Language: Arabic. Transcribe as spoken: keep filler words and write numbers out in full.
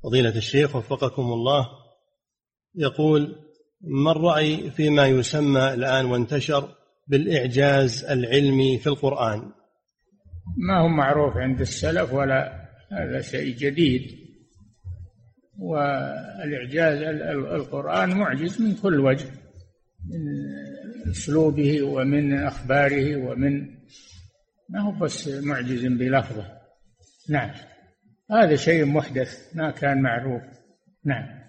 فضيلة الشيخ وفقكم الله، يقول: ما الرأي فيما يسمى الآن وانتشر بالإعجاز العلمي في القرآن؟ ما هو معروف عند السلف، ولا هذا شيء جديد. والإعجاز القرآن معجز من كل وجه، من أسلوبه ومن أخباره، ومن ما هو بس معجز بلفظه. نعم، هذا شيء محدث ما كان معروف. نعم.